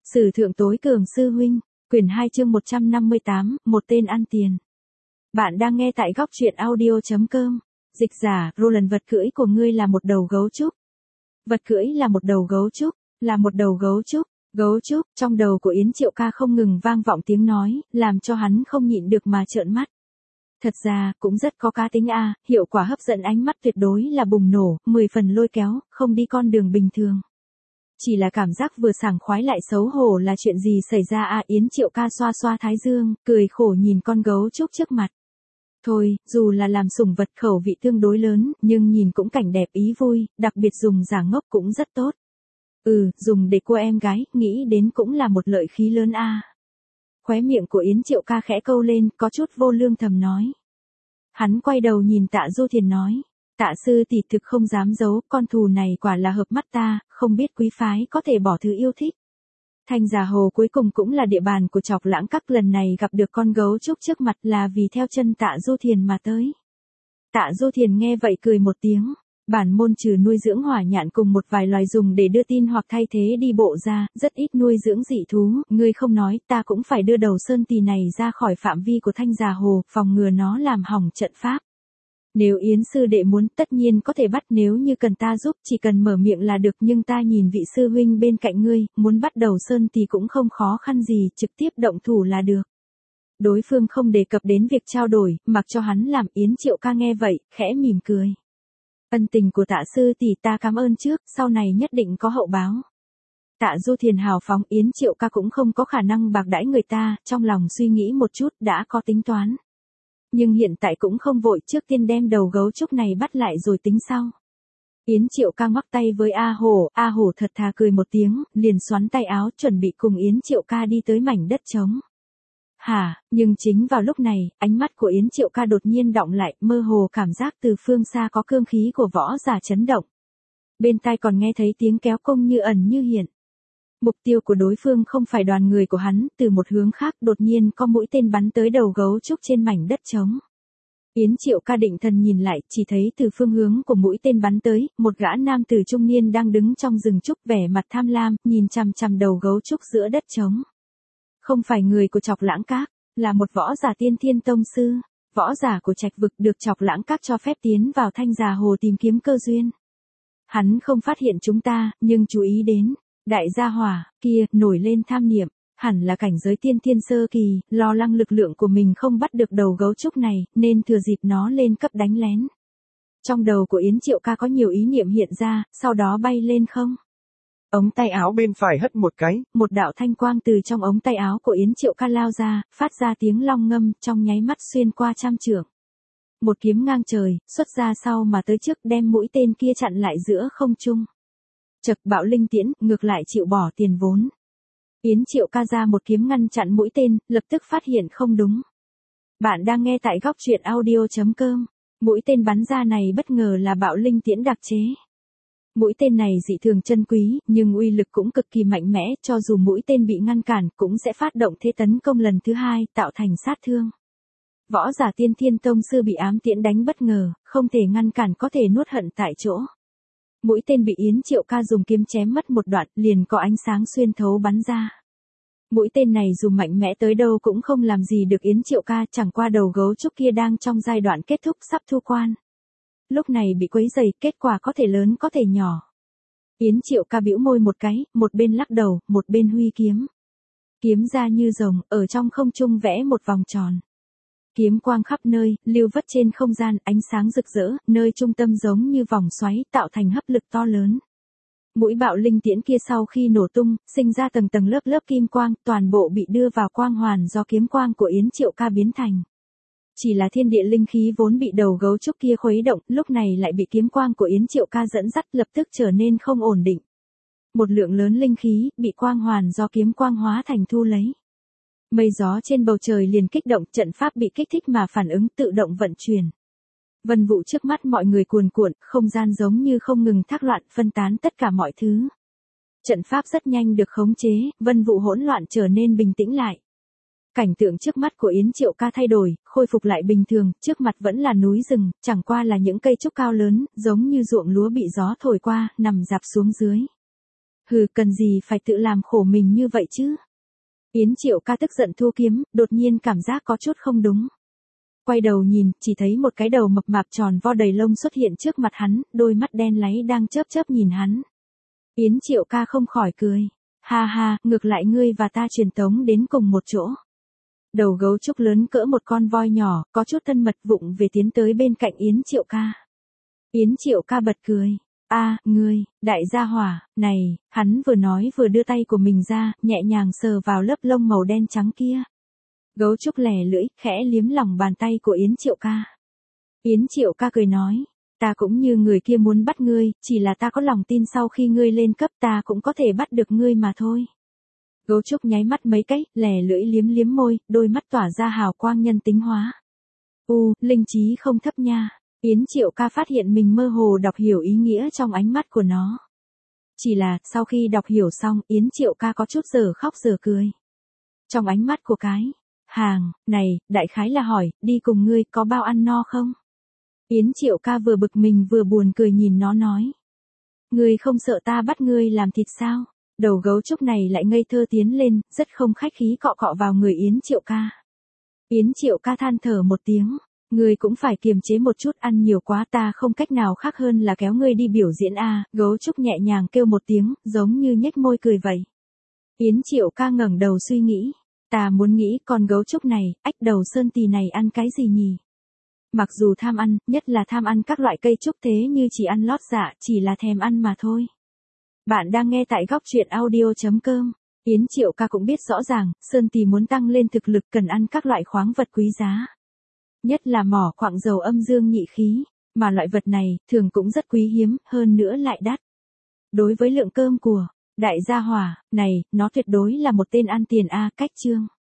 Sử thượng tối cường sư huynh, quyển 2 chương 158, một tên ăn tiền. Bạn đang nghe tại góc truyện audio.com. Dịch giả, Roland vật cưỡi của ngươi là một đầu gấu trúc. Vật cưỡi là một đầu gấu trúc, là một đầu gấu trúc. Gấu trúc, trong đầu của Yến Triệu Ca không ngừng vang vọng tiếng nói, làm cho hắn không nhịn được mà trợn mắt. Thật ra, cũng rất có cá tính a, hiệu quả hấp dẫn ánh mắt tuyệt đối là bùng nổ, 10 phần lôi kéo, không đi con đường bình thường. Chỉ là cảm giác vừa sảng khoái lại xấu hổ là chuyện gì xảy ra a, Yến Triệu Ca xoa xoa thái dương, cười khổ nhìn con gấu trúc trước mặt. Thôi, dù là làm sủng vật khẩu vị tương đối lớn, nhưng nhìn cũng cảnh đẹp ý vui, đặc biệt dùng giả ngốc cũng rất tốt. Dùng để cua em gái, nghĩ đến cũng là một lợi khí lớn a. Khóe miệng của Yến Triệu Ca khẽ câu lên, có chút vô lương thầm nói. Hắn quay đầu nhìn Tạ Du Thiền nói. Tạ sư tỷ thực không dám giấu, con thù này quả là hợp mắt ta, không biết quý phái có thể bỏ thứ yêu thích. Thanh Già Hồ cuối cùng cũng là địa bàn của Chọc Lãng Các, lần này gặp được con gấu trúc trước mặt là vì theo chân Tạ Du Thiền mà tới. Tạ Du Thiền nghe vậy cười một tiếng. Bản môn trừ nuôi dưỡng hỏa nhạn cùng một vài loài dùng để đưa tin hoặc thay thế đi bộ ra, rất ít nuôi dưỡng dị thú, ngươi không nói, ta cũng phải đưa đầu sơn tỳ này ra khỏi phạm vi của Thanh Già Hồ, phòng ngừa nó làm hỏng trận pháp. Nếu Yến sư đệ muốn, tất nhiên có thể bắt, nếu như cần ta giúp, chỉ cần mở miệng là được, nhưng ta nhìn vị sư huynh bên cạnh ngươi, muốn bắt đầu sơn tỳ cũng không khó khăn gì, trực tiếp động thủ là được. Đối phương không đề cập đến việc trao đổi, mặc cho hắn làm. Yến Triệu Ca nghe vậy, khẽ mỉm cười. Ân tình của Tạ sư tỷ ta cảm ơn trước, sau này nhất định có hậu báo. Tạ Du Thiền hào phóng, Yến Triệu Ca cũng không có khả năng bạc đãi người ta, trong lòng suy nghĩ một chút, đã có tính toán. Nhưng hiện tại cũng không vội, trước tiên đem đầu gấu trúc này bắt lại rồi tính sau. Yến Triệu Ca ngoắc tay với A Hổ thật thà cười một tiếng, liền xoắn tay áo chuẩn bị cùng Yến Triệu Ca đi tới mảnh đất trống. Nhưng chính vào lúc này, ánh mắt của Yến Triệu Ca đột nhiên đọng lại, mơ hồ cảm giác từ phương xa có cương khí của võ giả chấn động. Bên tai còn nghe thấy tiếng kéo cung như ẩn như hiện. Mục tiêu của đối phương không phải đoàn người của hắn, từ một hướng khác đột nhiên có mũi tên bắn tới đầu gấu trúc trên mảnh đất trống. Yến Triệu Ca định thần nhìn lại, chỉ thấy từ phương hướng của mũi tên bắn tới, một gã nam tử trung niên đang đứng trong rừng trúc vẻ mặt tham lam, nhìn chằm chằm đầu gấu trúc giữa đất trống. Không phải người của Chọc Lãng Các, là một võ giả Tiên Thiên Tông sư, võ giả của Trạch Vực được Chọc Lãng Các cho phép tiến vào Thanh Già Hồ tìm kiếm cơ duyên. Hắn không phát hiện chúng ta, nhưng chú ý đến, đại gia hỏa kia nổi lên tham niệm, hẳn là cảnh giới tiên thiên sơ kỳ, lo lắng lực lượng của mình không bắt được đầu gấu trúc này, nên thừa dịp nó lên cấp đánh lén. Trong đầu của Yến Triệu Ca có nhiều ý niệm hiện ra, sau đó bay lên không. Ống tay áo bên phải hất một cái, một đạo thanh quang từ trong ống tay áo của Yến Triệu Ca lao ra, phát ra tiếng long ngâm, trong nháy mắt xuyên qua trăm trượng. Một kiếm ngang trời, xuất ra sau mà tới trước, đem mũi tên kia chặn lại giữa không trung. Chậc, bạo linh tiễn, ngược lại chịu bỏ tiền vốn. Yến Triệu Ca ra một kiếm ngăn chặn mũi tên, lập tức phát hiện không đúng. Bạn đang nghe tại góc truyện audio.com. Mũi tên bắn ra này bất ngờ là bạo linh tiễn đặc chế. Mũi tên này dị thường chân quý, nhưng uy lực cũng cực kỳ mạnh mẽ, cho dù mũi tên bị ngăn cản, cũng sẽ phát động thế tấn công lần thứ hai, tạo thành sát thương. Võ giả Tiên Thiên Tông sư bị ám tiễn đánh bất ngờ, không thể ngăn cản, có thể nuốt hận tại chỗ. Mũi tên bị Yến Triệu Ca dùng kiếm chém mất một đoạn, liền có ánh sáng xuyên thấu bắn ra. Mũi tên này dù mạnh mẽ tới đâu cũng không làm gì được Yến Triệu Ca, chẳng qua đầu gấu trúc kia đang trong giai đoạn kết thúc sắp thu quan. Lúc này bị quấy rầy, kết quả có thể lớn có thể nhỏ. Yến Triệu Ca bĩu môi một cái, một bên lắc đầu, một bên huy kiếm. Kiếm ra như rồng, ở trong không trung vẽ một vòng tròn. Kiếm quang khắp nơi, lưu vất trên không gian, ánh sáng rực rỡ, nơi trung tâm giống như vòng xoáy, tạo thành hấp lực to lớn. Mũi bạo linh tiễn kia sau khi nổ tung, sinh ra tầng tầng lớp lớp kim quang, toàn bộ bị đưa vào quang hoàn do kiếm quang của Yến Triệu Ca biến thành. Chỉ là thiên địa linh khí vốn bị đầu gấu trúc kia khuấy động, lúc này lại bị kiếm quang của Yến Triệu Ca dẫn dắt, lập tức trở nên không ổn định. Một lượng lớn linh khí, bị quang hoàn do kiếm quang hóa thành thu lấy. Mây gió trên bầu trời liền kích động, trận pháp bị kích thích mà phản ứng tự động vận chuyển. Vân vụ trước mắt mọi người cuồn cuộn, không gian giống như không ngừng thác loạn, phân tán tất cả mọi thứ. Trận pháp rất nhanh được khống chế, vân vụ hỗn loạn trở nên bình tĩnh lại. Cảnh tượng trước mắt của Yến Triệu Ca thay đổi, khôi phục lại bình thường, trước mặt vẫn là núi rừng, chẳng qua là những cây trúc cao lớn, giống như ruộng lúa bị gió thổi qua, nằm rạp xuống dưới. Hừ, cần gì phải tự làm khổ mình như vậy chứ? Yến Triệu Ca tức giận thu kiếm, đột nhiên cảm giác có chút không đúng. Quay đầu nhìn, chỉ thấy một cái đầu mập mạp tròn vo đầy lông xuất hiện trước mặt hắn, đôi mắt đen láy đang chớp chớp nhìn hắn. Yến Triệu Ca không khỏi cười. Ha ha, ngược lại ngươi và ta truyền tống đến cùng một chỗ. Đầu gấu trúc lớn cỡ một con voi nhỏ, có chút thân mật vụng về tiến tới bên cạnh Yến Triệu Ca. Yến Triệu Ca bật cười. A, ngươi, đại gia hỏa, này, hắn vừa nói vừa đưa tay của mình ra, nhẹ nhàng sờ vào lớp lông màu đen trắng kia. Gấu trúc lè lưỡi, khẽ liếm lòng bàn tay của Yến Triệu Ca. Yến Triệu Ca cười nói, ta cũng như người kia muốn bắt ngươi, chỉ là ta có lòng tin sau khi ngươi lên cấp ta cũng có thể bắt được ngươi mà thôi. Gấu trúc nháy mắt mấy cái, lè lưỡi liếm liếm môi, đôi mắt tỏa ra hào quang nhân tính hóa. Linh trí không thấp nha. Yến Triệu Ca phát hiện mình mơ hồ đọc hiểu ý nghĩa trong ánh mắt của nó. Chỉ là, sau khi đọc hiểu xong, Yến Triệu Ca có chút giờ khóc giờ cười. Trong ánh mắt của cái hàng này, đại khái là hỏi, đi cùng ngươi có bao ăn no không? Yến Triệu Ca vừa bực mình vừa buồn cười nhìn nó nói. Ngươi không sợ ta bắt ngươi làm thịt sao? Đầu gấu trúc này lại ngây thơ tiến lên, rất không khách khí cọ cọ vào người Yến Triệu Ca. Yến Triệu Ca than thở một tiếng. Ngươi cũng phải kiềm chế một chút, ăn nhiều quá ta không cách nào khác hơn là kéo ngươi đi biểu diễn a. Gấu trúc nhẹ nhàng kêu một tiếng, giống như nhếch môi cười vậy. Yến Triệu Ca ngẩng đầu suy nghĩ. Ta muốn nghĩ con gấu trúc này, ách đầu sơn tì này ăn cái gì nhỉ? Mặc dù tham ăn, nhất là tham ăn các loại cây trúc thế như chỉ ăn lót dạ, chỉ là thèm ăn mà thôi. Bạn đang nghe tại góc truyện audio.com. Yến Triệu Ca cũng biết rõ ràng, sơn tì muốn tăng lên thực lực cần ăn các loại khoáng vật quý giá. Nhất là mỏ quặng dầu âm dương nhị khí, mà loại vật này, thường cũng rất quý hiếm, hơn nữa lại đắt. Đối với lượng cơm của đại gia hỏa này, nó tuyệt đối là một tên ăn tiền a. Cách chương.